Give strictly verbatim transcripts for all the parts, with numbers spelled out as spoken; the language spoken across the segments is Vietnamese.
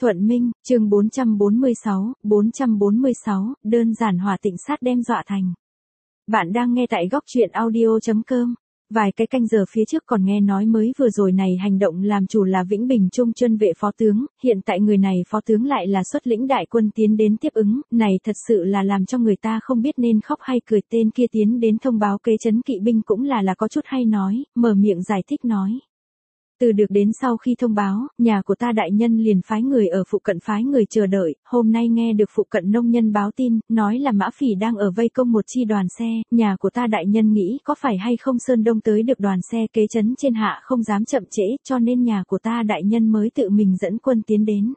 Thuận Minh, chương bốn trăm bốn mươi sáu, bốn trăm bốn mươi sáu, đơn giản hỏa tịnh sát đem dọa thành. Bạn đang nghe tại góc truyện audio chấm com. Vài cái canh giờ phía trước còn nghe nói mới vừa rồi này hành động làm chủ là Vĩnh Bình Trung Chuyên vệ phó tướng, hiện tại người này phó tướng lại là xuất lĩnh đại quân tiến đến tiếp ứng, này thật sự là làm cho người ta không biết nên khóc hay cười. Tên kia tiến đến thông báo kế trấn kỵ binh cũng là là có chút hay nói, mở miệng giải thích nói. Từ được đến sau khi thông báo, nhà của ta đại nhân liền phái người ở phụ cận phái người chờ đợi, hôm nay nghe được phụ cận nông nhân báo tin, nói là Mã Phỉ đang ở vây công một chi đoàn xe, nhà của ta đại nhân nghĩ có phải hay không Sơn Đông tới được đoàn xe kế trấn trên hạ không dám chậm trễ, cho nên nhà của ta đại nhân mới tự mình dẫn quân tiến đến.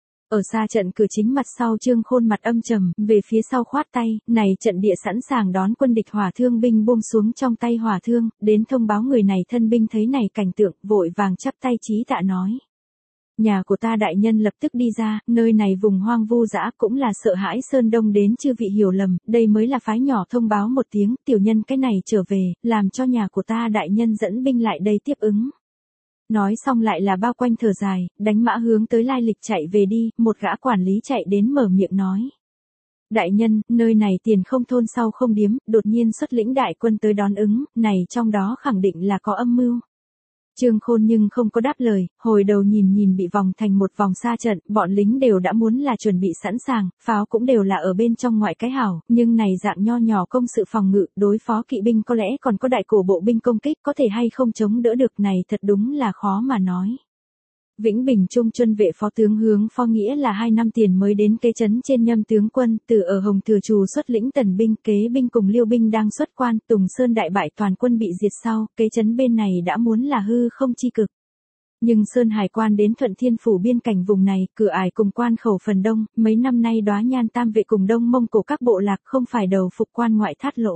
Ở xa trận cửa chính mặt sau Trương Khôn mặt âm trầm, về phía sau khoát tay, này trận địa sẵn sàng đón quân địch hỏa thương binh buông xuống trong tay hỏa thương, đến thông báo người này thân binh thấy này cảnh tượng, vội vàng chắp tay chí tạ nói. Nhà của ta đại nhân lập tức đi ra, nơi này vùng hoang vu dã cũng là sợ hãi Sơn Đông đến chư vị hiểu lầm, đây mới là phái nhỏ thông báo một tiếng, tiểu nhân cái này trở về, làm cho nhà của ta đại nhân dẫn binh lại đây tiếp ứng. Nói xong lại là bao quanh thở dài, đánh mã hướng tới lai lịch chạy về đi, một gã quản lý chạy đến mở miệng nói. Đại nhân, nơi này tiền không thôn sau không điếm, đột nhiên xuất lĩnh đại quân tới đón ứng, này trong đó khẳng định là có âm mưu. Trương Khôn nhưng không có đáp lời, hồi đầu nhìn nhìn bị vòng thành một vòng xa trận, bọn lính đều đã muốn là chuẩn bị sẵn sàng, pháo cũng đều là ở bên trong ngoại cái hảo, nhưng này dạng nho nhỏ công sự phòng ngự, đối phó kỵ binh có lẽ còn có đại cổ bộ binh công kích, có thể hay không chống đỡ được này thật đúng là khó mà nói. Vĩnh Bình Trung Chuyên vệ phó tướng Hướng Phó Nghĩa là hai năm tiền mới đến kế trấn trên nhâm tướng quân, từ ở Hồng Thừa Trù xuất lĩnh tần binh, kế binh cùng Liêu binh đang xuất quan, Tùng Sơn đại bại toàn quân bị diệt sau, kế trấn bên này đã muốn là hư không chi cực. Nhưng Sơn Hải quan đến Thuận Thiên phủ biên cảnh vùng này, cửa ải cùng quan khẩu phần đông, mấy năm nay Đóa Nhan Tam vệ cùng Đông Mông Cổ các bộ lạc không phải đầu phục quan ngoại thắt lỗ.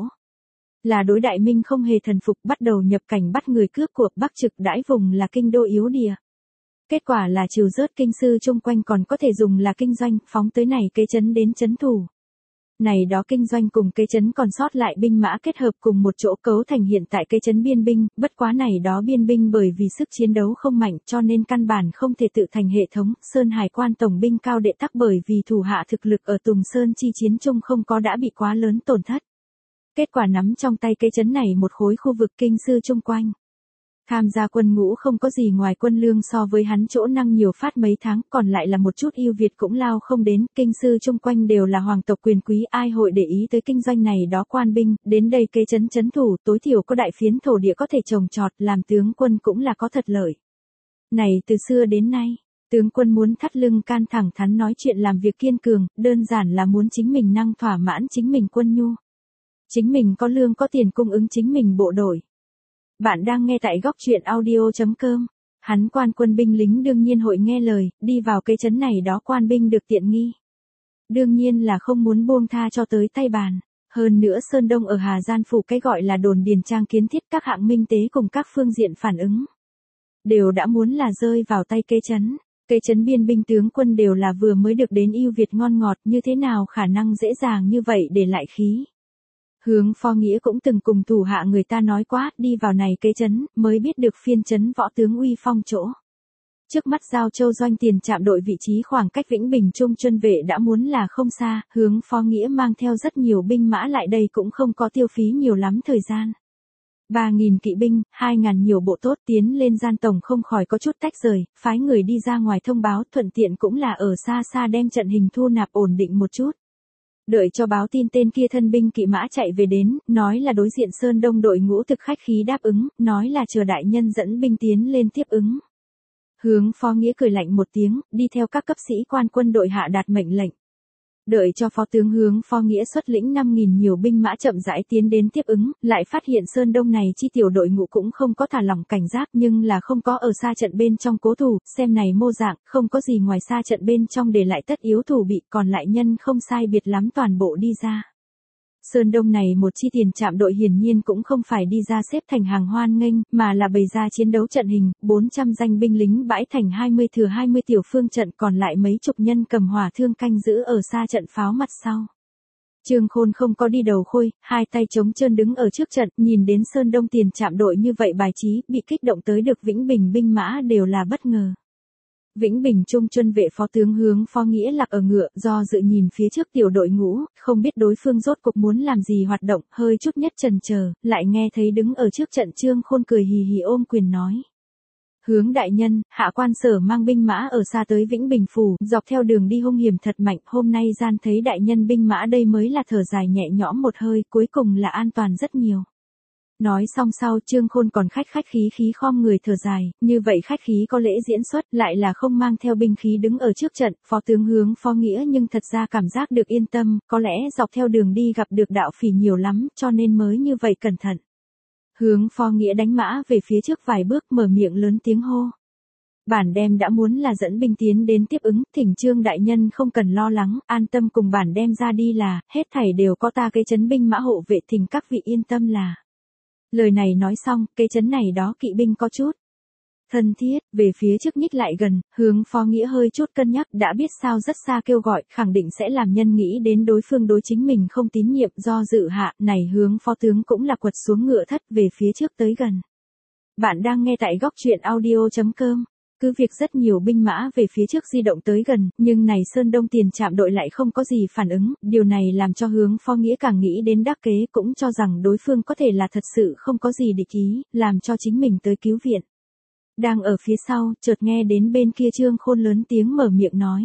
Là đối đại minh không hề thần phục, bắt đầu nhập cảnh bắt người cướp cuộc Bắc Trực đãi vùng là kinh đô yếu địa. Kết quả là trừ rớt kinh sư chung quanh còn có thể dùng là kinh doanh, phóng tới này kế trấn đến trấn thủ. Này đó kinh doanh cùng kế trấn còn sót lại binh mã kết hợp cùng một chỗ cấu thành hiện tại kế trấn biên binh, bất quá này đó biên binh bởi vì sức chiến đấu không mạnh cho nên căn bản không thể tự thành hệ thống, Sơn Hải quan tổng binh cao đệ tắc bởi vì thủ hạ thực lực ở Tùng Sơn chi chiến chung không có đã bị quá lớn tổn thất. Kết quả nắm trong tay kế trấn này một khối khu vực kinh sư chung quanh. Tham gia quân ngũ không có gì ngoài quân lương so với hắn chỗ năng nhiều phát mấy tháng, còn lại là một chút ưu việt cũng lao không đến, kinh sư chung quanh đều là hoàng tộc quyền quý, ai hội để ý tới kinh doanh này đó quan binh, đến đây kế trấn trấn thủ, tối thiểu có đại phiến thổ địa có thể trồng trọt, làm tướng quân cũng là có thật lợi. Này từ xưa đến nay, tướng quân muốn thắt lưng can thẳng thắn nói chuyện làm việc kiên cường, đơn giản là muốn chính mình năng thỏa mãn chính mình quân nhu. Chính mình có lương có tiền cung ứng chính mình bộ đội. Bạn đang nghe tại góc truyện audio chấm com. Hắn quan quân binh lính đương nhiên hội nghe lời, đi vào kế trấn này đó quan binh được tiện nghi. Đương nhiên là không muốn buông tha cho tới tay bàn. Hơn nữa Sơn Đông ở Hà Gian phủ cái gọi là đồn điền trang kiến thiết các hạng minh tế cùng các phương diện phản ứng. Đều đã muốn là rơi vào tay kế trấn. Kế trấn biên binh tướng quân đều là vừa mới được đến ưu việt ngon ngọt, như thế nào khả năng dễ dàng như vậy để lại khí. Hướng Phó Nghĩa cũng từng cùng thủ hạ người ta nói quá, đi vào này kế trấn, mới biết được phiên trấn võ tướng uy phong chỗ. Trước mắt Giao Châu doanh tiền trạm đội vị trí khoảng cách Vĩnh Bình Trung Chuyên vệ đã muốn là không xa, Hướng Phó Nghĩa mang theo rất nhiều binh mã lại đây cũng không có tiêu phí nhiều lắm thời gian. ba nghìn kỵ binh, hai nghìn nhiều bộ tốt tiến lên gian tổng không khỏi có chút tách rời, phái người đi ra ngoài thông báo thuận tiện cũng là ở xa xa đem trận hình thu nạp ổn định một chút. Đợi cho báo tin tên kia thân binh kỵ mã chạy về đến, nói là đối diện Sơn Đông đội ngũ thực khách khí đáp ứng, nói là chờ đại nhân dẫn binh tiến lên tiếp ứng. Hướng Phó Nghĩa cười lạnh một tiếng, đi theo các cấp sĩ quan quân đội hạ đạt mệnh lệnh. Đợi cho phó tướng Hướng Phó Nghĩa xuất lĩnh năm nghìn nhiều binh mã chậm rãi tiến đến tiếp ứng, lại phát hiện Sơn Đông này chi tiểu đội ngũ cũng không có thả lỏng cảnh giác nhưng là không có ở xa trận bên trong cố thủ, xem này mô dạng, không có gì ngoài xa trận bên trong để lại tất yếu thủ bị, còn lại nhân không sai biệt lắm toàn bộ đi ra. Sơn Đông này một chi tiền trạm đội hiển nhiên cũng không phải đi ra xếp thành hàng hoan nghênh, mà là bày ra chiến đấu trận hình, bốn trăm danh binh lính bãi thành hai mươi thừa hai mươi tiểu phương trận, còn lại mấy chục nhân cầm hỏa thương canh giữ ở xa trận pháo mặt sau. Trương Khôn không có đi đầu khôi, hai tay trống trơn đứng ở trước trận, nhìn đến Sơn Đông tiền trạm đội như vậy bài trí, bị kích động tới được Vĩnh Bình binh mã đều là bất ngờ. Vĩnh Bình Trung Chuân vệ phó tướng Hướng Phó Nghĩa lạc ở ngựa, do dự nhìn phía trước tiểu đội ngũ, không biết đối phương rốt cuộc muốn làm gì hoạt động, hơi chút nhất chần chờ, lại nghe thấy đứng ở trước trận Trương Khôn cười hì hì ôm quyền nói. Hướng đại nhân, hạ quan sở mang binh mã ở xa tới Vĩnh Bình phủ, dọc theo đường đi hung hiểm thật mạnh, hôm nay gian thấy đại nhân binh mã đây mới là thở dài nhẹ nhõm một hơi, cuối cùng là an toàn rất nhiều. Nói xong sau Trương Khôn còn khách khách khí khí khom người thở dài, như vậy khách khí có lễ diễn xuất lại là không mang theo binh khí đứng ở trước trận, phó tướng Hướng Phó Nghĩa nhưng thật ra cảm giác được yên tâm, có lẽ dọc theo đường đi gặp được đạo phỉ nhiều lắm, cho nên mới như vậy cẩn thận. Hướng Phó Nghĩa đánh mã về phía trước vài bước mở miệng lớn tiếng hô. Bản đem đã muốn là dẫn binh tiến đến tiếp ứng, thỉnh Trương đại nhân không cần lo lắng, an tâm cùng bản đem ra đi là, hết thảy đều có ta cái trấn binh mã hộ vệ, thỉnh các vị yên tâm là. Lời này nói xong, cái trấn này đó kỵ binh có chút thân thiết, về phía trước nhích lại gần, Hướng Phó Nghĩa hơi chút cân nhắc, đã biết sao rất xa kêu gọi, khẳng định sẽ làm nhân nghĩ đến đối phương đối chính mình không tín nhiệm, do dự hạ, này Hướng Phó tướng cũng là quật xuống ngựa thất về phía trước tới gần. Bạn đang nghe tại góc truyện audio chấm com. Cứ việc rất nhiều binh mã về phía trước di động tới gần, nhưng này Sơn Đông tiền trạm đội lại không có gì phản ứng, điều này làm cho Hướng Phó Nghĩa càng nghĩ đến đắc kế, cũng cho rằng đối phương có thể là thật sự không có gì địch ý, làm cho chính mình tới cứu viện. Đang ở phía sau, chợt nghe đến bên kia Trương Khôn lớn tiếng mở miệng nói.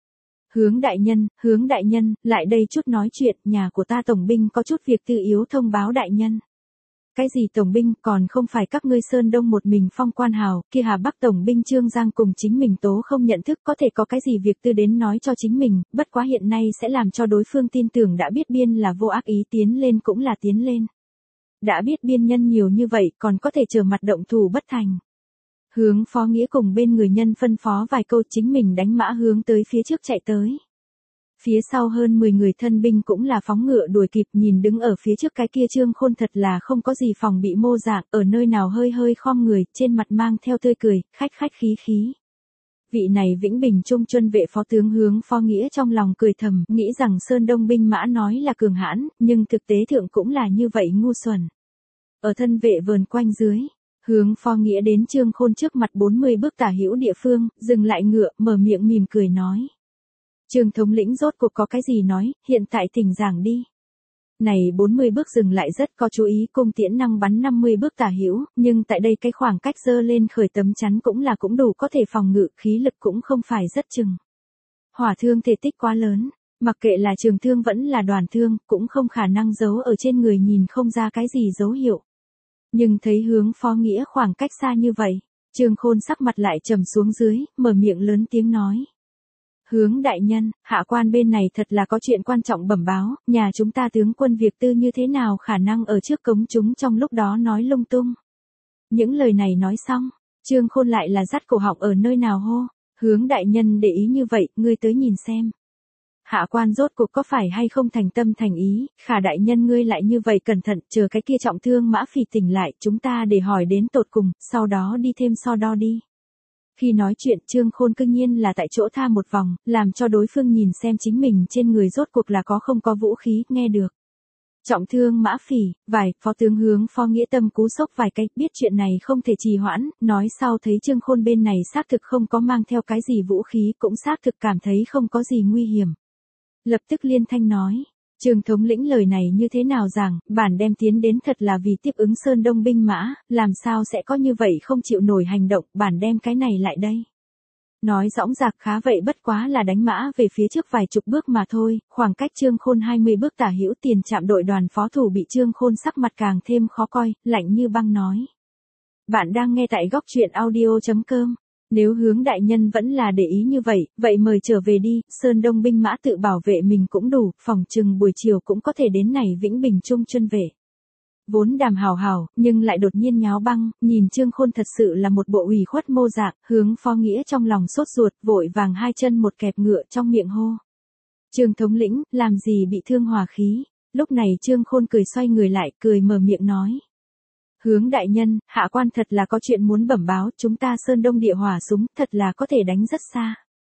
Hướng đại nhân, Hướng đại nhân, lại đây chút nói chuyện, nhà của ta tổng binh có chút việc tư yếu thông báo đại nhân. Cái gì tổng binh, còn không phải các ngươi Sơn Đông một mình phong quan hào, kia Hà Bắc tổng binh Trương Giang cùng chính mình tố không nhận thức, có thể có cái gì việc tư đến nói cho chính mình, bất quá hiện nay sẽ làm cho đối phương tin tưởng đã biết biên là vô ác ý, tiến lên cũng là tiến lên. Đã biết biên nhân nhiều như vậy, còn có thể trở mặt động thủ bất thành. Hướng Phó Nghĩa cùng bên người nhân phân phó vài câu, chính mình đánh mã hướng tới phía trước chạy tới. Phía sau hơn mười người thân binh cũng là phóng ngựa đuổi kịp, nhìn đứng ở phía trước cái kia Trương Khôn thật là không có gì phòng bị mô dạng, ở nơi nào hơi hơi khom người, trên mặt mang theo tươi cười, khách khách khí khí. Vị này Vĩnh Bình Trung Chuân vệ phó tướng Hướng Phó Nghĩa trong lòng cười thầm, nghĩ rằng Sơn Đông binh mã nói là cường hãn, nhưng thực tế thượng cũng là như vậy ngu xuẩn. Ở thân vệ vờn quanh dưới, Hướng Phó Nghĩa đến Trương Khôn trước mặt bốn mươi bước tả hữu địa phương, dừng lại ngựa, mở miệng mỉm cười nói. Trương thống lĩnh rốt cuộc có cái gì nói, hiện tại thỉnh giảng đi. Này bốn mươi bước dừng lại rất có chú ý, cung tiễn năng bắn năm mươi bước tả hữu, nhưng tại đây cái khoảng cách dơ lên khởi tấm chắn cũng là cũng đủ có thể phòng ngự, khí lực cũng không phải rất chừng. Hỏa thương thể tích quá lớn, mặc kệ là trường thương vẫn là đoàn thương, cũng không khả năng giấu ở trên người nhìn không ra cái gì dấu hiệu. Nhưng thấy Hướng Phó Nghĩa khoảng cách xa như vậy, Trương Khôn sắc mặt lại trầm xuống dưới, mở miệng lớn tiếng nói. Hướng đại nhân, hạ quan bên này thật là có chuyện quan trọng bẩm báo, nhà chúng ta tướng quân việc tư như thế nào khả năng ở trước cống chúng trong lúc đó nói lung tung. Những lời này nói xong, Trương Khôn lại là dắt cổ họng ở nơi nào hô, Hướng đại nhân để ý như vậy, ngươi tới nhìn xem. Hạ quan rốt cuộc có phải hay không thành tâm thành ý, khả đại nhân ngươi lại như vậy cẩn thận, chờ cái kia trọng thương mã phỉ tỉnh lại, chúng ta để hỏi đến tột cùng, sau đó đi thêm so đo đi. Khi nói chuyện Trương Khôn cương nhiên là tại chỗ tha một vòng, làm cho đối phương nhìn xem chính mình trên người rốt cuộc là có không có vũ khí, nghe được. Trọng thương mã phỉ, vài, phó tướng Hướng Phó Nghĩa tâm cú sốc vài cái, biết chuyện này không thể trì hoãn, nói sau thấy Trương Khôn bên này xác thực không có mang theo cái gì vũ khí, cũng xác thực cảm thấy không có gì nguy hiểm. Lập tức liên thanh nói, Trương thống lĩnh lời này như thế nào rằng, bản đem tiến đến thật là vì tiếp ứng Sơn Đông binh mã, làm sao sẽ có như vậy không chịu nổi hành động, bản đem cái này lại đây. Nói dõng dạc khá vậy bất quá là đánh mã về phía trước vài chục bước mà thôi, khoảng cách Trương Khôn hai mươi bước tả hữu tiền trạm đội đoàn phó thủ bị Trương Khôn sắc mặt càng thêm khó coi, lạnh như băng nói. Bạn đang nghe tại góc truyện audio chấm com. Nếu Hướng đại nhân vẫn là để ý như vậy, vậy mời trở về đi, Sơn Đông binh mã tự bảo vệ mình cũng đủ, phòng chừng buổi chiều cũng có thể đến này Vĩnh Bình Trung Chuân vệ. Vốn đàm hào hào, nhưng lại đột nhiên nháo băng, nhìn Trương Khôn thật sự là một bộ ủy khuất mô dạng, Hướng Phó Nghĩa trong lòng sốt ruột, vội vàng hai chân một kẹp ngựa trong miệng hô. Trương thống lĩnh, làm gì bị thương hòa khí, lúc này Trương Khôn cười xoay người lại, cười mở miệng nói. Hướng đại nhân, hạ quan thật là có chuyện muốn bẩm báo, chúng ta Sơn Đông địa hỏa súng, thật là có thể đánh rất xa.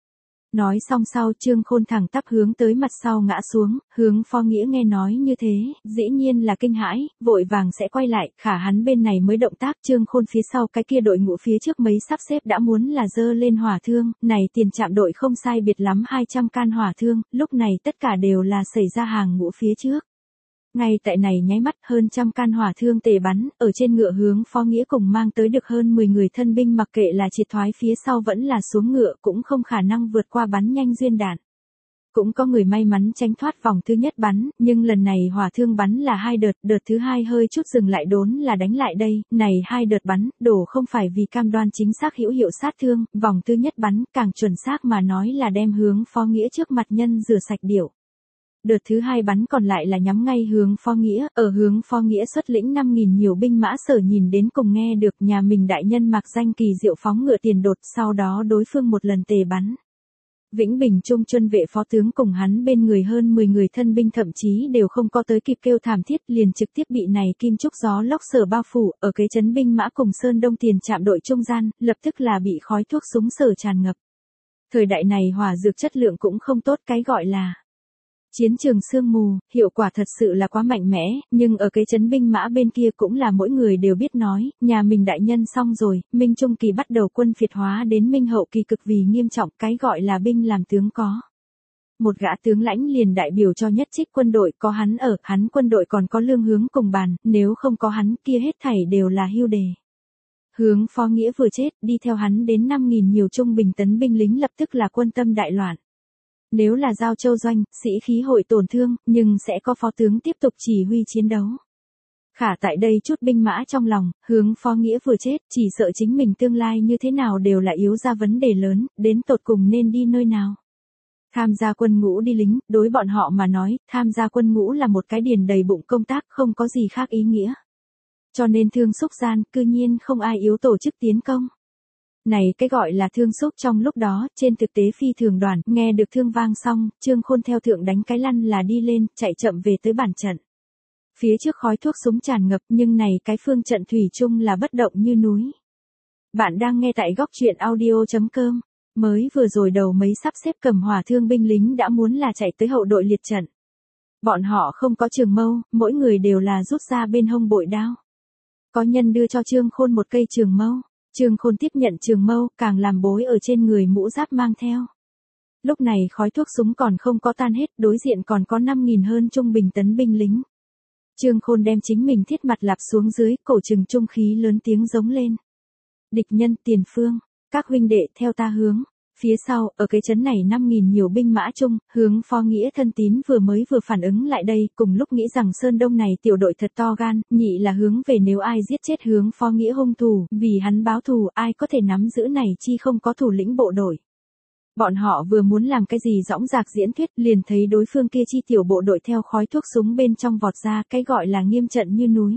Nói xong sau Trương Khôn thẳng tắp hướng tới mặt sau ngã xuống, hướng Phó Nghĩa nghe nói như thế, dĩ nhiên là kinh hãi, vội vàng sẽ quay lại, khả hắn bên này mới động tác Trương Khôn phía sau cái kia đội ngũ phía trước mấy sắp xếp đã muốn là dơ lên hỏa thương, này tiền trạm đội không sai biệt lắm hai trăm can hỏa thương, lúc này tất cả đều là xảy ra hàng ngũ phía trước. Ngay tại này nháy mắt hơn trăm can hỏa thương tề bắn, ở trên ngựa hướng Phó Nghĩa cùng mang tới được hơn mười người thân binh mặc kệ là triệt thoái phía sau vẫn là xuống ngựa cũng không khả năng vượt qua bắn nhanh duyên đạn. Cũng có người may mắn tránh thoát vòng thứ nhất bắn, nhưng lần này hỏa thương bắn là hai đợt, đợt thứ hai hơi chút dừng lại đốn là đánh lại đây, này hai đợt bắn, đổ không phải vì cam đoan chính xác hữu hiệu sát thương, vòng thứ nhất bắn, càng chuẩn xác mà nói là đem hướng Phó Nghĩa trước mặt nhân rửa sạch điệu. Đợt thứ hai bắn còn lại là nhắm ngay hướng Phó Nghĩa, ở hướng Phó Nghĩa xuất lĩnh năm nghìn nhiều binh mã sở nhìn đến cùng nghe được nhà mình đại nhân mặc danh kỳ diệu phóng ngựa tiền đột, sau đó đối phương một lần tề bắn. Vĩnh Bình Trung Chuân vệ phó tướng cùng hắn bên người hơn mười người thân binh thậm chí đều không có tới kịp kêu thảm thiết liền trực tiếp bị này kim trúc gió lốc sở bao phủ, ở cái trấn binh mã cùng Sơn Đông tiền trạm đội trung gian, lập tức là bị khói thuốc súng sở tràn ngập. Thời đại này hỏa dược chất lượng cũng không tốt, cái gọi là chiến trường sương mù, hiệu quả thật sự là quá mạnh mẽ, nhưng ở cái trấn binh mã bên kia cũng là mỗi người đều biết nói, nhà mình đại nhân xong rồi, Minh Trung kỳ bắt đầu quân phiệt hóa đến Minh Hậu kỳ cực vì nghiêm trọng, cái gọi là binh làm tướng có. Một gã tướng lãnh liền đại biểu cho nhất trích quân đội, có hắn ở, hắn quân đội còn có lương hướng cùng bàn, nếu không có hắn kia hết thảy đều là hưu đề. Hướng Phó Nghĩa vừa chết, đi theo hắn đến năm nghìn nhiều trung bình tấn binh lính lập tức là quân tâm đại loạn. Nếu là giao châu doanh, sĩ khí hội tổn thương, nhưng sẽ có phó tướng tiếp tục chỉ huy chiến đấu. Khả tại đây chút binh mã trong lòng, hướng Phó Nghĩa vừa chết, chỉ sợ chính mình tương lai như thế nào đều là yếu ra vấn đề lớn, đến tột cùng nên đi nơi nào. Tham gia quân ngũ đi lính, đối bọn họ mà nói, tham gia quân ngũ là một cái điền đầy bụng công tác không có gì khác ý nghĩa. Cho nên thương xúc gian, cư nhiên không ai yếu tổ chức tiến công. Này cái gọi là thương xúc trong lúc đó, trên thực tế phi thường đoàn, nghe được thương vang xong, Trương Khôn theo thượng đánh cái lăn là đi lên, chạy chậm về tới bản trận. Phía trước khói thuốc súng tràn ngập nhưng này cái phương trận thủy chung là bất động như núi. Bạn đang nghe tại góc truyện audio chấm com, mới vừa rồi đầu mấy sắp xếp cầm hỏa thương binh lính đã muốn là chạy tới hậu đội liệt trận. Bọn họ không có trường mâu, mỗi người đều là rút ra bên hông bội đao. Có nhân đưa cho Trương Khôn một cây trường mâu. Trương Khôn tiếp nhận trường mâu, càng làm bối ở trên người mũ giáp mang theo. Lúc này khói thuốc súng còn không có tan hết, đối diện còn có năm nghìn hơn trung bình tấn binh lính. Trương Khôn đem chính mình thiết mặt lạp xuống dưới, cổ trừng trung khí lớn tiếng giống lên. Địch nhân tiền phương, các huynh đệ theo ta hướng. Phía sau, ở cái trấn này năm nghìn nhiều binh mã chung, hướng Phó Nghĩa thân tín vừa mới vừa phản ứng lại đây, cùng lúc nghĩ rằng Sơn Đông này tiểu đội thật to gan, nhị là hướng về nếu ai giết chết hướng Phó Nghĩa hung thủ, vì hắn báo thù, ai có thể nắm giữ này chi không có thủ lĩnh bộ đội. Bọn họ vừa muốn làm cái gì dõng dạc diễn thuyết, liền thấy đối phương kia chi tiểu bộ đội theo khói thuốc súng bên trong vọt ra, cái gọi là nghiêm trận như núi.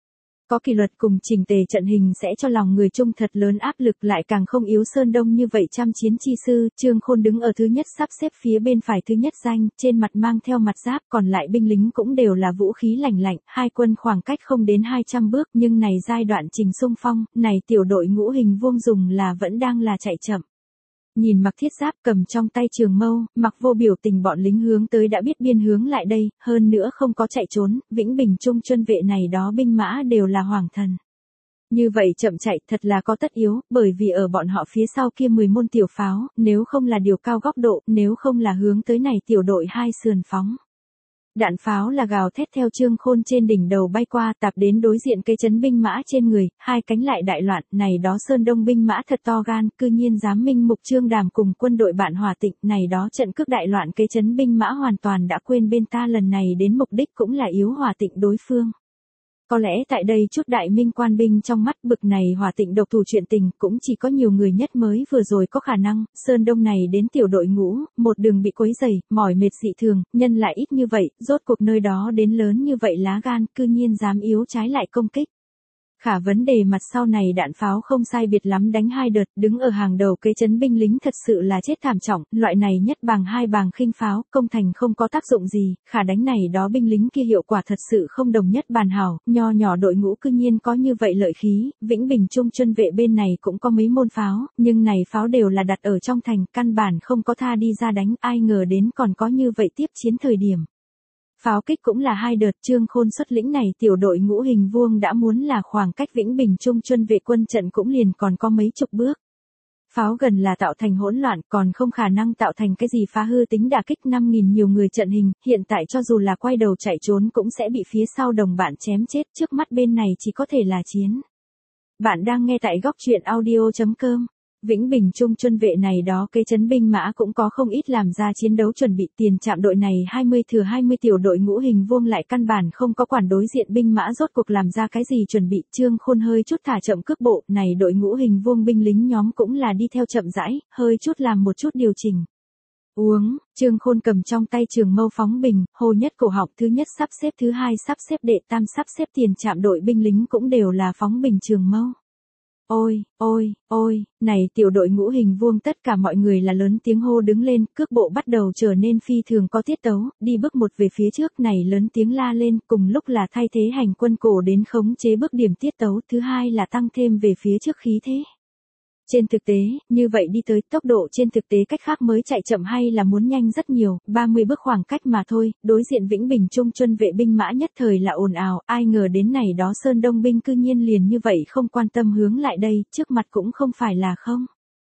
Có kỷ luật cùng chỉnh tề trận hình sẽ cho lòng người chung thật lớn áp lực, lại càng không yếu Sơn Đông như vậy trăm chiến chi sư. Trương Khôn đứng ở thứ nhất sắp xếp phía bên phải thứ nhất danh, trên mặt mang theo mặt giáp, còn lại binh lính cũng đều là vũ khí lành lạnh, hai quân khoảng cách không đến hai trăm bước, nhưng này giai đoạn trình xung phong, này tiểu đội ngũ hình vuông dùng là vẫn đang là chạy chậm. Nhìn mặc thiết giáp cầm trong tay trường mâu, mặc vô biểu tình bọn lính hướng tới đã biết biên hướng lại đây, hơn nữa không có chạy trốn, Vĩnh Bình Trung Chuân vệ này đó binh mã đều là hoàng thần. Như vậy chậm chạy thật là có tất yếu, bởi vì ở bọn họ phía sau kia mười môn tiểu pháo, nếu không là điều cao góc độ, nếu không là hướng tới này tiểu đội hai sườn phóng. Đạn pháo là gào thét theo Trương Khôn trên đỉnh đầu bay qua, tạp đến đối diện cây trấn binh mã trên người, hai cánh lại đại loạn, này đó Sơn Đông binh mã thật to gan, cư nhiên dám minh mục Trương Đàm cùng quân đội bạn Hòa Tịnh, này đó trận cước đại loạn cây trấn binh mã hoàn toàn đã quên bên ta lần này đến mục đích cũng là yếu Hòa Tịnh đối phương. Có lẽ tại đây chút đại minh quan binh trong mắt bực này Hòa Tịnh độc thủ chuyện tình cũng chỉ có nhiều người nhất mới vừa rồi có khả năng, Sơn Đông này đến tiểu đội ngũ, một đường bị quấy dày, mỏi mệt dị thường, nhân lại ít như vậy, rốt cuộc nơi đó đến lớn như vậy lá gan, cư nhiên dám yếu trái lại công kích. Khả vấn đề mặt sau này đạn pháo không sai biệt lắm đánh hai đợt, đứng ở hàng đầu kế chấn binh lính thật sự là chết thảm trọng, loại này nhất bàng hai bàng khinh pháo, công thành không có tác dụng gì, khả đánh này đó binh lính kia hiệu quả thật sự không đồng nhất bàn hảo, nho nhỏ đội ngũ cư nhiên có như vậy lợi khí, Vĩnh Bình Trung Chuân vệ bên này cũng có mấy môn pháo, nhưng này pháo đều là đặt ở trong thành, căn bản không có tha đi ra đánh, ai ngờ đến còn có như vậy tiếp chiến thời điểm. Pháo kích cũng là hai đợt, Trương Khôn xuất lĩnh này tiểu đội ngũ hình vuông đã muốn là khoảng cách Vĩnh Bình Trung Chuân vệ quân trận cũng liền còn có mấy chục bước. Pháo gần là tạo thành hỗn loạn, còn không khả năng tạo thành cái gì phá hư tính đả kích năm nghìn nhiều người trận hình, hiện tại cho dù là quay đầu chạy trốn cũng sẽ bị phía sau đồng bạn chém chết, trước mắt bên này chỉ có thể là chiến. Bạn đang nghe tại góc truyện audio chấm com. Vĩnh Bình Trung Chuân vệ này đó kế chấn binh mã cũng có không ít làm ra chiến đấu chuẩn bị, tiền trạm đội này hai mươi thừa hai mươi tiểu đội ngũ hình vuông lại căn bản không có quản đối diện binh mã rốt cuộc làm ra cái gì chuẩn bị, Trương Khôn hơi chút thả chậm cước bộ, này đội ngũ hình vuông binh lính nhóm cũng là đi theo chậm rãi, hơi chút làm một chút điều chỉnh. Uống, Trương Khôn cầm trong tay trường mâu phóng bình, hồ nhất cổ họng, thứ nhất sắp xếp, thứ hai sắp xếp, đệ tam sắp xếp, tiền trạm đội binh lính cũng đều là phóng bình trường mâu. Ôi, ôi, ôi, này tiểu đội ngũ hình vuông tất cả mọi người là lớn tiếng hô đứng lên, cước bộ bắt đầu trở nên phi thường có tiết tấu, đi bước một về phía trước này lớn tiếng la lên, cùng lúc là thay thế hành quân cổ đến khống chế bước điểm tiết tấu, thứ hai là tăng thêm về phía trước khí thế. Trên thực tế, như vậy đi tới tốc độ trên thực tế cách khác mới chạy chậm hay là muốn nhanh rất nhiều, ba mươi bước khoảng cách mà thôi, đối diện Vĩnh Bình Trung Chuân vệ binh mã nhất thời là ồn ào, ai ngờ đến này đó Sơn Đông binh cư nhiên liền như vậy không quan tâm hướng lại đây, trước mặt cũng không phải là không,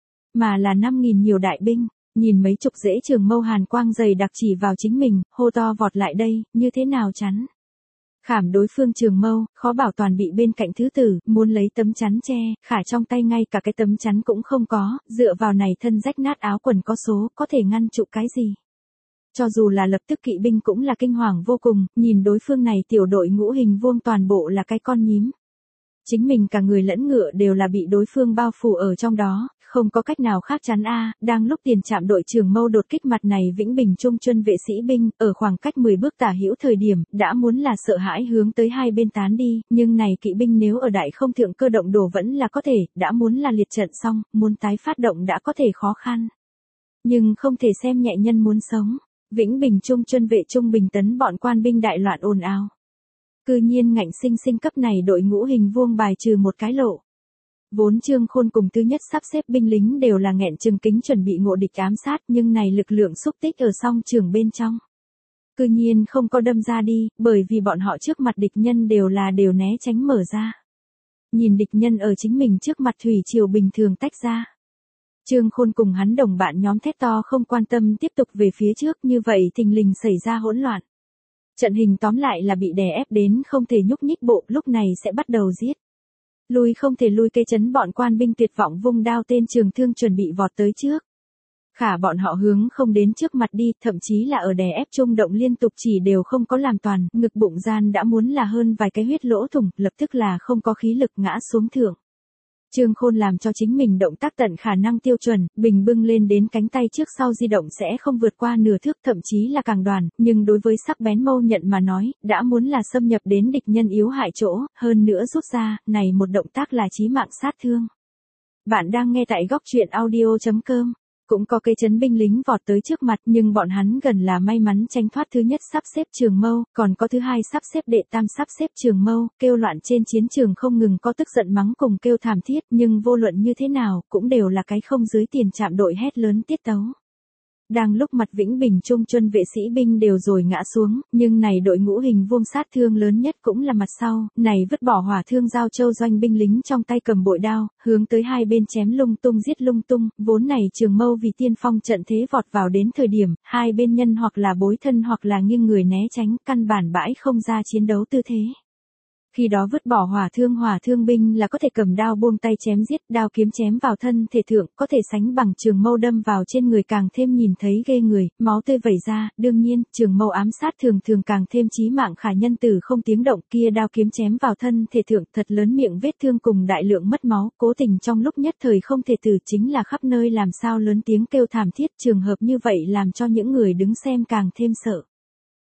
mà là năm nghìn nhiều đại binh, nhìn mấy chục rễ trường mâu hàn quang dày đặc chỉ vào chính mình, hô to vọt lại đây, như thế nào chắn. Khảm đối phương trường mâu, khó bảo toàn bị bên cạnh thứ tử, muốn lấy tấm chắn che, khả trong tay ngay cả cái tấm chắn cũng không có, dựa vào này thân rách nát áo quần có số, có thể ngăn trụ cái gì. Cho dù là lập tức kỵ binh cũng là kinh hoàng vô cùng, nhìn đối phương này tiểu đội ngũ hình vuông toàn bộ là cái con nhím. Chính mình cả người lẫn ngựa đều là bị đối phương bao phủ ở trong đó, không có cách nào khác chắn a. Đang lúc tiền trạm đội trường mâu đột kích mặt này Vĩnh Bình Trung Chuân vệ sĩ binh, ở khoảng cách mười bước tả hữu thời điểm, đã muốn là sợ hãi hướng tới hai bên tán đi, nhưng này kỵ binh nếu ở đại không thượng cơ động đổ vẫn là có thể, đã muốn là liệt trận xong, muốn tái phát động đã có thể khó khăn. Nhưng không thể xem nhẹ nhân muốn sống, Vĩnh Bình Trung Chuân vệ trung bình tấn bọn quan binh đại loạn ồn ào. Cư nhiên ngạnh sinh sinh cấp này đội ngũ hình vuông bài trừ một cái lộ. Vốn Trương Khôn cùng thứ nhất sắp xếp binh lính đều là nghẹn chừng kính chuẩn bị ngộ địch ám sát, nhưng này lực lượng xúc tích ở song trường bên trong. Cư nhiên không có đâm ra đi, bởi vì bọn họ trước mặt địch nhân đều là đều né tránh mở ra. Nhìn địch nhân ở chính mình trước mặt thủy triều bình thường tách ra. Trương Khôn cùng hắn đồng bạn nhóm thét to không quan tâm tiếp tục về phía trước, như vậy thình lình xảy ra hỗn loạn. Trận hình tóm lại là bị đè ép đến không thể nhúc nhích bộ, lúc này sẽ bắt đầu giết. Lui không thể lui, cây chấn bọn quan binh tuyệt vọng vung đao tên trường thương chuẩn bị vọt tới trước. Khả bọn họ hướng không đến trước mặt đi, thậm chí là ở đè ép trung động liên tục chỉ đều không có làm toàn, ngực bụng gian đã muốn là hơn vài cái huyết lỗ thủng, lập tức là không có khí lực ngã xuống thượng. Trương Khôn làm cho chính mình động tác tận khả năng tiêu chuẩn, bình bưng lên đến cánh tay trước sau di động sẽ không vượt qua nửa thước, thậm chí là càng đoàn, nhưng đối với sắc bén mâu nhận mà nói, đã muốn là xâm nhập đến địch nhân yếu hại chỗ, hơn nữa rút ra, này một động tác là chí mạng sát thương. Bạn đang nghe tại góc truyện audio chấm com. Cũng có cây chấn binh lính vọt tới trước mặt, nhưng bọn hắn gần là may mắn tránh thoát thứ nhất sắp xếp trường mâu, còn có thứ hai sắp xếp, đệ tam sắp xếp trường mâu, kêu loạn trên chiến trường không ngừng có tức giận mắng cùng kêu thảm thiết, nhưng vô luận như thế nào, cũng đều là cái không dưới tiền trạm đội hét lớn tiết tấu. Đang lúc mặt Vĩnh Bình Trung Chuân vệ sĩ binh đều rồi ngã xuống, nhưng này đội ngũ hình vuông sát thương lớn nhất cũng là mặt sau, này vứt bỏ hỏa thương giao châu doanh binh lính trong tay cầm bội đao, hướng tới hai bên chém lung tung giết lung tung, vốn này trường mâu vì tiên phong trận thế vọt vào đến thời điểm, hai bên nhân hoặc là bối thân hoặc là nghiêng người né tránh, căn bản bãi không ra chiến đấu tư thế. Khi đó vứt bỏ hỏa thương hỏa thương binh là có thể cầm đao buông tay chém giết, đao kiếm chém vào thân thể thượng, có thể sánh bằng trường mâu đâm vào trên người càng thêm nhìn thấy ghê người, máu tươi vẩy ra, đương nhiên, trường mâu ám sát thường thường càng thêm chí mạng, khả nhân tử không tiếng động, kia đao kiếm chém vào thân thể thượng thật lớn miệng vết thương cùng đại lượng mất máu, cố tình trong lúc nhất thời không thể tử, chính là khắp nơi làm sao lớn tiếng kêu thảm thiết, trường hợp như vậy làm cho những người đứng xem càng thêm sợ.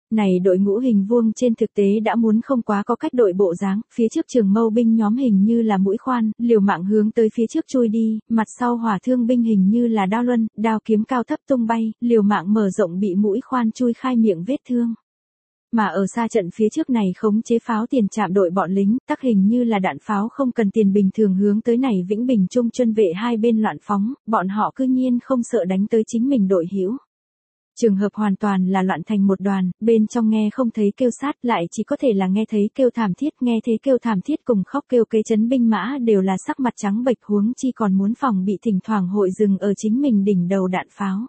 Này đội ngũ hình vuông trên thực tế đã muốn không quá có cách đội bộ dáng, phía trước trường mâu binh nhóm hình như là mũi khoan, liều mạng hướng tới phía trước chui đi, mặt sau hỏa thương binh hình như là đao luân, đao kiếm cao thấp tung bay, liều mạng mở rộng bị mũi khoan chui khai miệng vết thương. Mà ở xa trận phía trước này khống chế pháo tiền trạm đội bọn lính, tắc hình như là đạn pháo không cần tiền bình thường hướng tới này Vĩnh Bình Trung Chuân vệ hai bên loạn phóng, bọn họ cư nhiên không sợ đánh tới chính mình đội hữu. Trường hợp hoàn toàn là loạn thành một đoàn, bên trong nghe không thấy kêu sát lại chỉ có thể là nghe thấy kêu thảm thiết, nghe thấy kêu thảm thiết cùng khóc kêu kế chấn binh mã đều là sắc mặt trắng bệch huống chi còn muốn phòng bị thỉnh thoảng hội dừng ở chính mình đỉnh đầu đạn pháo.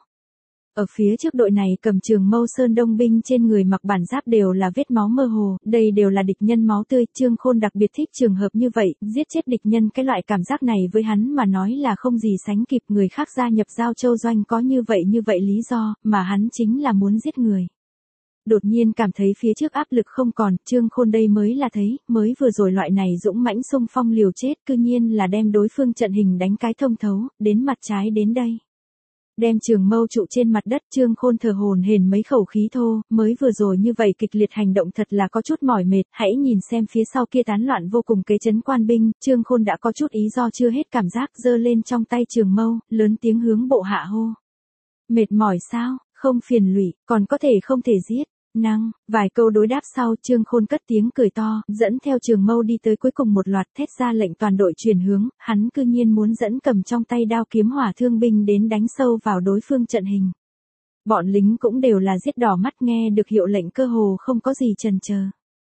Ở phía trước đội này cầm trường mâu sơn đông binh trên người mặc bản giáp đều là vết máu mơ hồ, đây đều là địch nhân máu tươi, Trương Khôn đặc biệt thích trường hợp như vậy, giết chết địch nhân cái loại cảm giác này với hắn mà nói là không gì sánh kịp, người khác gia nhập Giao Châu Doanh có như vậy như vậy lý do, mà hắn chính là muốn giết người. Đột nhiên cảm thấy phía trước áp lực không còn, Trương Khôn đây mới là thấy, mới vừa rồi loại này dũng mãnh xung phong liều chết cư nhiên là đem đối phương trận hình đánh cái thông thấu, đến mặt trái đến đây. Đem trường mâu trụ trên mặt đất, Trương Khôn thở hổn hển mấy khẩu khí thô, mới vừa rồi như vậy kịch liệt hành động thật là có chút mỏi mệt, hãy nhìn xem phía sau kia tán loạn vô cùng kế chấn quan binh, Trương Khôn đã có chút ý do chưa hết cảm giác, giơ lên trong tay trường mâu, lớn tiếng hướng bộ hạ hô. Mệt mỏi sao, không phiền lụy, còn có thể không thể giết. Năng, vài câu đối đáp sau, Trương Khôn cất tiếng cười to, dẫn theo trường mâu đi tới cuối cùng một loạt, thét ra lệnh toàn đội chuyển hướng, hắn cư nhiên muốn dẫn cầm trong tay đao kiếm hỏa thương binh đến đánh sâu vào đối phương trận hình. Bọn lính cũng đều là giết đỏ mắt, nghe được hiệu lệnh cơ hồ không có gì chần chờ.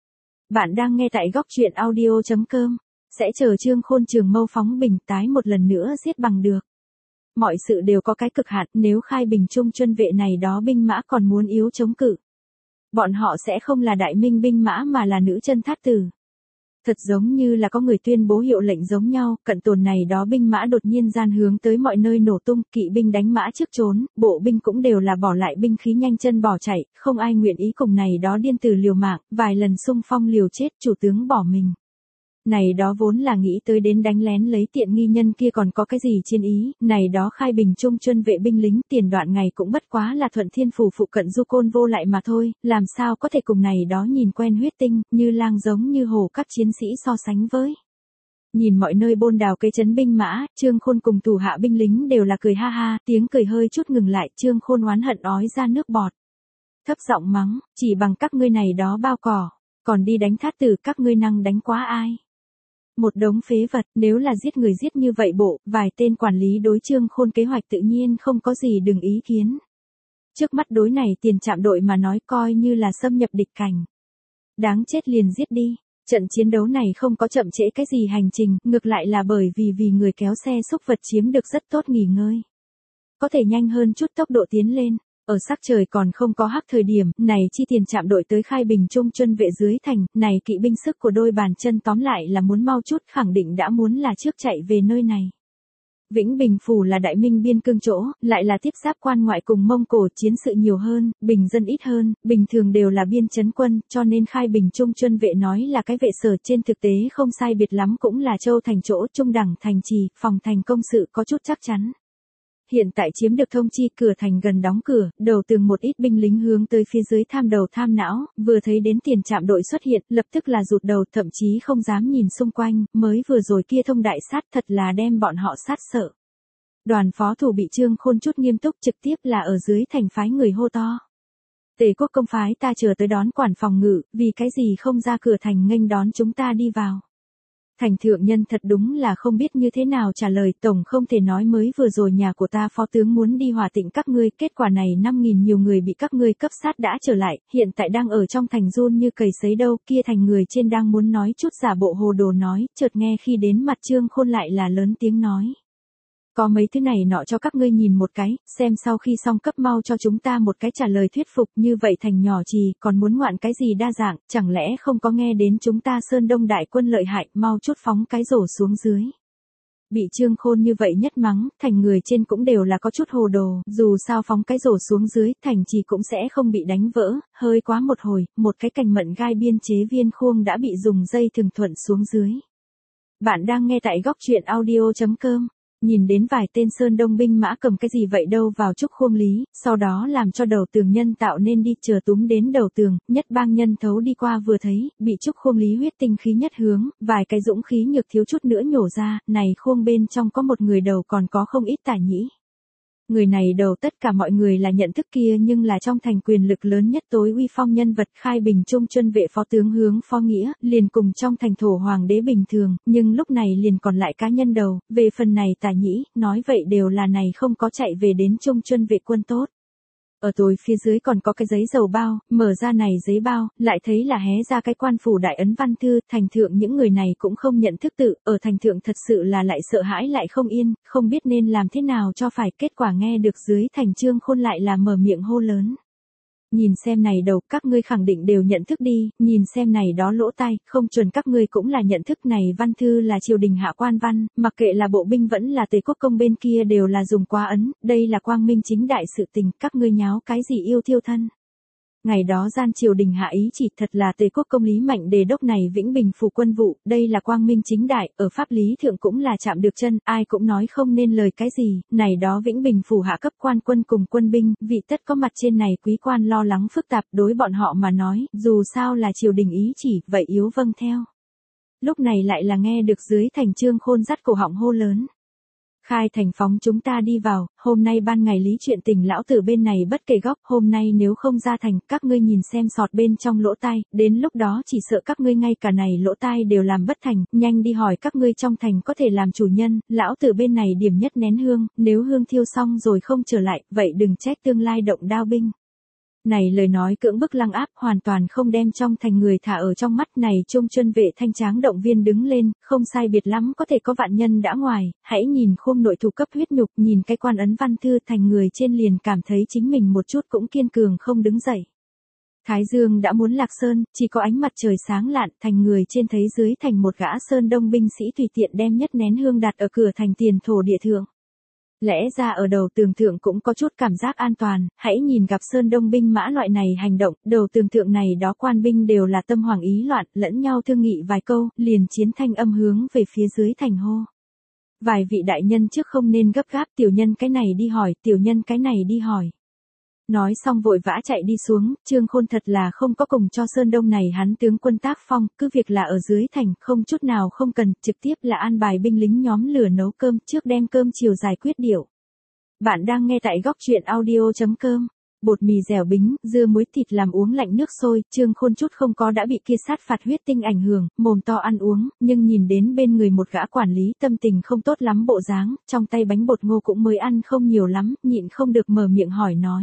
Bạn đang nghe tại góc truyện audio chấm com, sẽ chờ Trương Khôn trường mâu phóng bình tái một lần nữa giết bằng được. Mọi sự đều có cái cực hạn, nếu khai bình trung chuân vệ này đó binh mã còn muốn yếu chống cự. Bọn họ sẽ không là đại minh binh mã mà là nữ chân thát tử. Thật giống như là có người tuyên bố hiệu lệnh giống nhau, cận tồn này đó binh mã đột nhiên gian hướng tới mọi nơi nổ tung, kỵ binh đánh mã trước trốn, bộ binh cũng đều là bỏ lại binh khí nhanh chân bỏ chạy, không ai nguyện ý cùng này đó điên tử liều mạng, vài lần xung phong liều chết, chủ tướng bỏ mình. Này đó vốn là nghĩ tới đến đánh lén lấy tiện nghi nhân kia còn có cái gì trên ý, này đó khai bình trung chuân vệ binh lính tiền đoạn ngày cũng bất quá là thuận thiên phủ phụ cận du côn vô lại mà thôi, làm sao có thể cùng này đó nhìn quen huyết tinh, như lang giống như hổ các chiến sĩ so sánh với. Nhìn mọi nơi bôn đào cây chấn binh mã, Trương Khôn cùng thủ hạ binh lính đều là cười ha ha, tiếng cười hơi chút ngừng lại, Trương Khôn oán hận ói ra nước bọt. Thấp giọng mắng, chỉ bằng các ngươi này đó bao cỏ, còn đi đánh thát tử các ngươi năng đánh quá ai. Một đống phế vật, nếu là giết người giết như vậy bộ, vài tên quản lý đối Trương Khôn kế hoạch tự nhiên không có gì đừng ý kiến. Trước mắt đối này tiền trạm đội mà nói coi như là xâm nhập địch cảnh. Đáng chết liền giết đi, trận chiến đấu này không có chậm trễ cái gì hành trình, ngược lại là bởi vì vì người kéo xe xúc vật chiếm được rất tốt nghỉ ngơi. Có thể nhanh hơn chút tốc độ tiến lên. Ở sắc trời còn không có hắc thời điểm, này chi tiền trạm đội tới khai bình trung chuân vệ dưới thành, này kỵ binh sức của đôi bàn chân tóm lại là muốn mau chút, khẳng định đã muốn là trước chạy về nơi này. Vĩnh Bình phủ là đại minh biên cương chỗ, lại là tiếp giáp quan ngoại cùng Mông Cổ, chiến sự nhiều hơn, bình dân ít hơn, bình thường đều là biên chấn quân, cho nên khai bình trung chuân vệ nói là cái vệ sở, trên thực tế không sai biệt lắm cũng là châu thành chỗ, trung đẳng thành trì, phòng thành công sự có chút chắc chắn. Hiện tại chiếm được thông chi cửa thành gần đóng cửa, đầu tường một ít binh lính hướng tới phía dưới tham đầu tham não, vừa thấy đến tiền trạm đội xuất hiện, lập tức là rụt đầu, thậm chí không dám nhìn xung quanh, mới vừa rồi kia thông đại sát thật là đem bọn họ sát sợ. Đoàn phó thủ bị Trương Khôn chút nghiêm túc, trực tiếp là ở dưới thành phái người hô to. Tề quốc công phái ta chờ tới đón quản phòng ngự, vì cái gì không ra cửa thành nghênh đón chúng ta đi vào. Thành thượng nhân thật đúng là không biết như thế nào trả lời, tổng không thể nói mới vừa rồi nhà của ta phó tướng muốn đi hòa tịnh các ngươi, kết quả này năm nghìn nhiều người bị các ngươi cấp sát đã trở lại, hiện tại đang ở trong thành run như cầy sấy đâu, kia thành người trên đang muốn nói chút giả bộ hồ đồ nói, chợt nghe khi đến mặt Trương Khôn lại là lớn tiếng nói. Có mấy thứ này nọ cho các ngươi nhìn một cái, xem sau khi xong cấp mau cho chúng ta một cái trả lời thuyết phục, như vậy thành nhỏ trì, còn muốn ngoạn cái gì đa dạng, chẳng lẽ không có nghe đến chúng ta Sơn Đông đại quân lợi hại, mau chút phóng cái rổ xuống dưới. Bị Trương Khôn như vậy nhất mắng, thành người trên cũng đều là có chút hồ đồ, dù sao phóng cái rổ xuống dưới, thành trì cũng sẽ không bị đánh vỡ, hơi quá một hồi, một cái cành mận gai biên chế viên khuông đã bị dùng dây thừng thuận xuống dưới. Bạn đang nghe tại góc truyện audio chấm com. nhìn đến vài tên Sơn Đông binh mã cầm cái gì vậy đâu vào trúc khuông lý, sau đó làm cho đầu tường nhân tạo nên đi chờ túm đến đầu tường, nhất bang nhân thấu đi qua vừa thấy, bị trúc khuông lý huyết tinh khí nhất hướng, vài cái dũng khí nhược thiếu chút nữa nhổ ra, này khuông bên trong có một người đầu còn có không ít tả nhĩ. Người này đầu tất cả mọi người là nhận thức kia nhưng là trong thành quyền lực lớn nhất tối uy phong nhân vật Khai Bình Trung Chuân vệ phó tướng Hướng Phó Nghĩa, liền cùng trong thành thổ hoàng đế bình thường, nhưng lúc này liền còn lại cá nhân đầu, về phần này tả nhĩ, nói vậy đều là này không có chạy về đến Trung Chuân vệ quân tốt. Ở tối phía dưới còn có cái giấy dầu bao, mở ra này giấy bao, lại thấy là hé ra cái quan phủ đại ấn văn thư, thành thượng những người này cũng không nhận thức tự, ở thành thượng thật sự là lại sợ hãi lại không yên, không biết nên làm thế nào cho phải, kết quả nghe được dưới thành Trương Khôn lại là mở miệng hô lớn. Nhìn xem này đầu, các ngươi khẳng định đều nhận thức đi, nhìn xem này đó lỗ tai, không chuẩn các ngươi cũng là nhận thức này văn thư là triều đình hạ quan văn, mặc kệ là bộ binh vẫn là Tề quốc công bên kia đều là dùng quá ấn, đây là quang minh chính đại sự tình, các ngươi nháo cái gì yêu thiêu thân. Ngày đó gian triều đình hạ ý chỉ thật là Tề quốc công Lý Mạnh Đề đốc này vĩnh bình phủ quân vụ, đây là quang minh chính đại, ở pháp lý thượng cũng là chạm được chân, ai cũng nói không nên lời cái gì, này đó vĩnh bình phủ hạ cấp quan quân cùng quân binh, vị tất có mặt trên này quý quan lo lắng phức tạp đối bọn họ mà nói, dù sao là triều đình ý chỉ, vậy yếu vâng theo. Lúc này lại là nghe được dưới thành Trương Khôn dắt cổ họng hô lớn. Khai thành phóng chúng ta đi vào, hôm nay ban ngày lý chuyện tình lão tử bên này bất kể góc, hôm nay nếu không ra thành, các ngươi nhìn xem sọt bên trong lỗ tai, đến lúc đó chỉ sợ các ngươi ngay cả này lỗ tai đều làm bất thành, nhanh đi hỏi các ngươi trong thành có thể làm chủ nhân, lão tử bên này điểm nhất nén hương, nếu hương thiêu xong rồi không trở lại, vậy đừng trách tương lai động đao binh. Này lời nói cưỡng bức lăng áp hoàn toàn không đem trong thành người thả ở trong mắt này Trung Chuân vệ thanh tráng động viên đứng lên, không sai biệt lắm có thể có vạn nhân đã ngoài, hãy nhìn khung nội thủ cấp huyết nhục, nhìn cái quan ấn văn thư thành người trên liền cảm thấy chính mình một chút cũng kiên cường không đứng dậy. Thái Dương đã muốn lạc sơn, chỉ có ánh mặt trời sáng lạn, thành người trên thấy dưới thành một gã Sơn Đông binh sĩ tùy tiện đem nhất nén hương đặt ở cửa thành tiền thổ địa thượng. Lẽ ra ở đầu tường thượng cũng có chút cảm giác an toàn, hãy nhìn gặp Sơn Đông binh mã loại này hành động, đầu tường thượng này đó quan binh đều là tâm hoàng ý loạn, lẫn nhau thương nghị vài câu, liền chiến thanh âm hướng về phía dưới thành hô. Vài vị đại nhân trước không nên gấp gáp, tiểu nhân cái này đi hỏi, tiểu nhân cái này đi hỏi. Nói xong vội vã chạy đi xuống, Trương Khôn thật là không có cùng cho Sơn Đông này hắn tướng quân tác phong, cứ việc là ở dưới thành, không chút nào không cần, trực tiếp là an bài binh lính nhóm lửa nấu cơm, trước đem cơm chiều giải quyết điệu. Bạn đang nghe tại góc truyện audio chấm com. Bột mì dẻo bính, dưa muối thịt làm uống lạnh nước sôi, Trương Khôn chút không có đã bị kia sát phạt huyết tinh ảnh hưởng, mồm to ăn uống, nhưng nhìn đến bên người một gã quản lý tâm tình không tốt lắm bộ dáng, trong tay bánh bột ngô cũng mới ăn không nhiều lắm, nhịn không được mở miệng hỏi nói.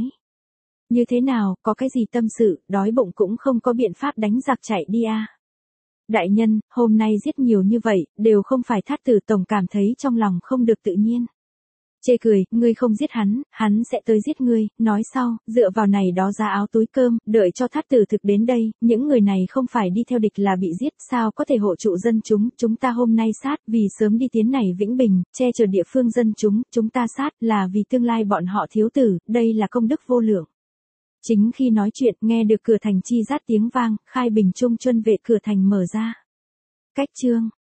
Như thế nào, có cái gì tâm sự, đói bụng cũng không có biện pháp đánh giặc chạy đi à. Đại nhân, hôm nay giết nhiều như vậy, đều không phải Thát Tử tổng cảm thấy trong lòng không được tự nhiên. Chê cười, ngươi không giết hắn, hắn sẽ tới giết ngươi, nói sau, dựa vào này đó ra áo túi cơm, đợi cho Thát Tử thực đến đây, những người này không phải đi theo địch là bị giết, sao có thể hộ trụ dân chúng, chúng ta hôm nay sát, vì sớm đi tiến này vĩnh bình, che chở địa phương dân chúng, chúng ta sát, là vì tương lai bọn họ thiếu tử, đây là công đức vô lượng. Chính khi nói chuyện, nghe được cửa thành chi rát tiếng vang, Khai Bình Trung Chuân vệ cửa thành mở ra. Cách chương